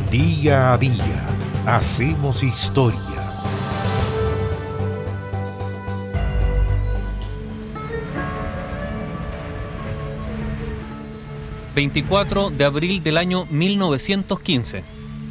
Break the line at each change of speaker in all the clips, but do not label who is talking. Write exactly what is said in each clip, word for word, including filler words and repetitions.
Día a día hacemos historia.
veinticuatro de abril del año mil novecientos quince.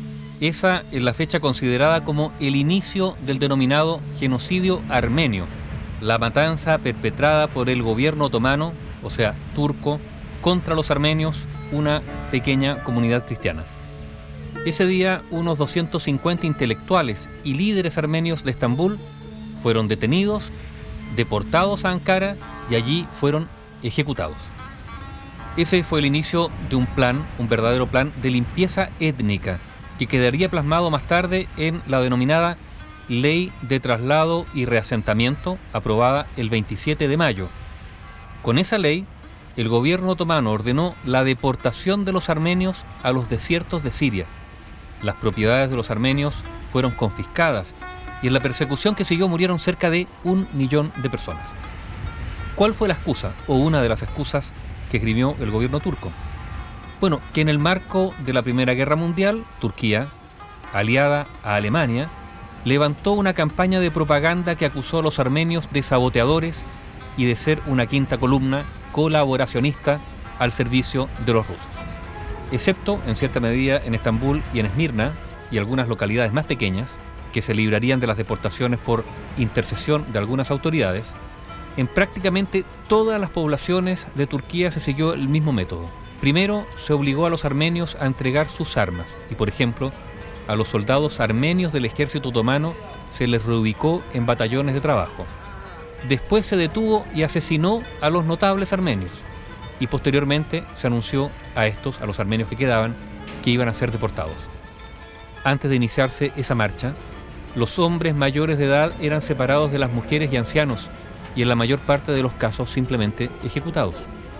Esa es la fecha considerada como el inicio del denominado genocidio armenio, la matanza perpetrada por el gobierno otomano, o sea, turco, contra los armenios, una pequeña comunidad cristiana. Ese día, unos doscientos cincuenta intelectuales y líderes armenios de Estambul fueron detenidos, deportados a Ankara y allí fueron ejecutados. Ese fue el inicio de un plan, un verdadero plan de limpieza étnica, que quedaría plasmado más tarde en la denominada Ley de Traslado y Reasentamiento, aprobada el veintisiete de mayo. Con esa ley, el gobierno otomano ordenó la deportación de los armenios a los desiertos de Siria. Las propiedades de los armenios fueron confiscadas y en la persecución que siguió murieron cerca de un millón de personas. ¿Cuál fue la excusa, o una de las excusas, que esgrimió el gobierno turco? Bueno, que en el marco de la Primera Guerra Mundial, Turquía, aliada a Alemania, levantó una campaña de propaganda que acusó a los armenios de saboteadores y de ser una quinta columna colaboracionista al servicio de los rusos. Excepto, en cierta medida, en Estambul y en Esmirna, y algunas localidades más pequeñas, que se librarían de las deportaciones por intercesión de algunas autoridades, en prácticamente todas las poblaciones de Turquía se siguió el mismo método. Primero, se obligó a los armenios a entregar sus armas y, por ejemplo, a los soldados armenios del ejército otomano se les reubicó en batallones de trabajo. Después se detuvo y asesinó a los notables armenios y posteriormente se anunció a estos, a los armenios que quedaban, que iban a ser deportados. Antes de iniciarse esa marcha, los hombres mayores de edad eran separados de las mujeres y ancianos y en la mayor parte de los casos simplemente ejecutados.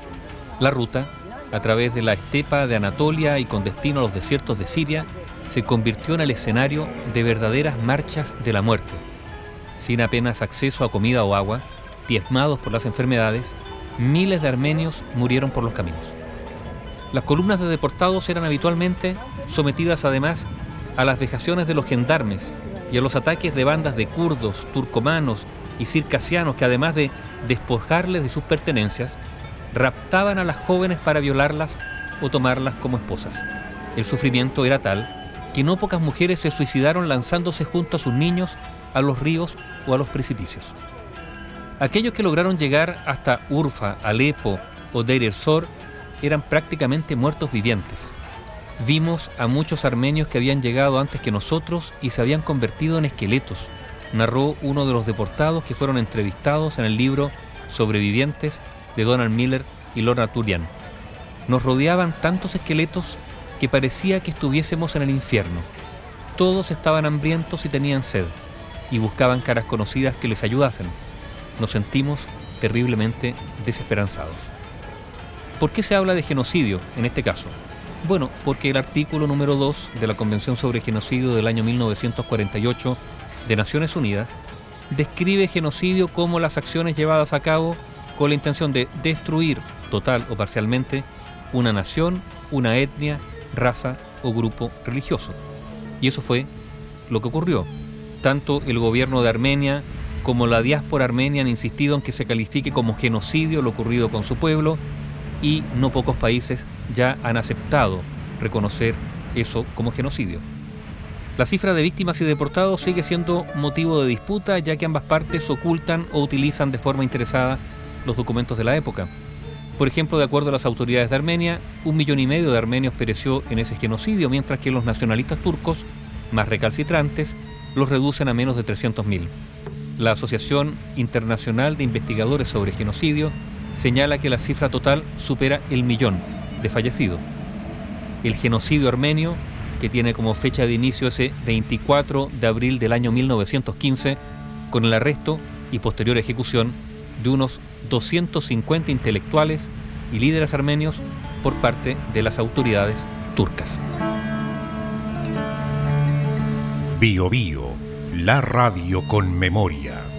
La ruta, a través de la estepa de Anatolia y con destino a los desiertos de Siria, se convirtió en el escenario de verdaderas marchas de la muerte. Sin apenas acceso a comida o agua, diezmados por las enfermedades, miles de armenios murieron por los caminos. Las columnas de deportados eran habitualmente sometidas además a las vejaciones de los gendarmes y a los ataques de bandas de kurdos, turcomanos y circasianos que, además de despojarles de sus pertenencias, raptaban a las jóvenes para violarlas o tomarlas como esposas. El sufrimiento era tal que no pocas mujeres se suicidaron lanzándose junto a sus niños a los ríos o a los precipicios. Aquellos que lograron llegar hasta Urfa, Alepo o Deir ez-Zor eran prácticamente muertos vivientes. Vimos a muchos armenios que habían llegado antes que nosotros y se habían convertido en esqueletos, narró uno de los deportados que fueron entrevistados en el libro Sobrevivientes de Donald Miller y Lorna Turian. Nos rodeaban tantos esqueletos que parecía que estuviésemos en el infierno. Todos estaban hambrientos y tenían sed, y buscaban caras conocidas que les ayudasen. Nos sentimos terriblemente desesperanzados. ¿Por qué se habla de genocidio en este caso? Bueno, porque el artículo número dos de la Convención sobre Genocidio del año mil novecientos cuarenta y ocho de Naciones Unidas describe genocidio como las acciones llevadas a cabo con la intención de destruir, total o parcialmente, una nación, una etnia, raza o grupo religioso. Y eso fue lo que ocurrió. Tanto el gobierno de Armenia como la diáspora armenia han insistido en que se califique como genocidio lo ocurrido con su pueblo, y no pocos países ya han aceptado reconocer eso como genocidio. La cifra de víctimas y deportados sigue siendo motivo de disputa, ya que ambas partes ocultan o utilizan de forma interesada los documentos de la época. Por ejemplo, de acuerdo a las autoridades de Armenia, un millón y medio de armenios pereció en ese genocidio, mientras que los nacionalistas turcos, más recalcitrantes, los reducen a menos de trescientos mil. La Asociación Internacional de Investigadores sobre Genocidio señala que la cifra total supera el millón de fallecidos. El genocidio armenio, que tiene como fecha de inicio ese veinticuatro de abril del año mil novecientos quince, con el arresto y posterior ejecución de unos doscientos cincuenta intelectuales y líderes armenios por parte de las autoridades turcas.
Bio Bio, la radio con memoria.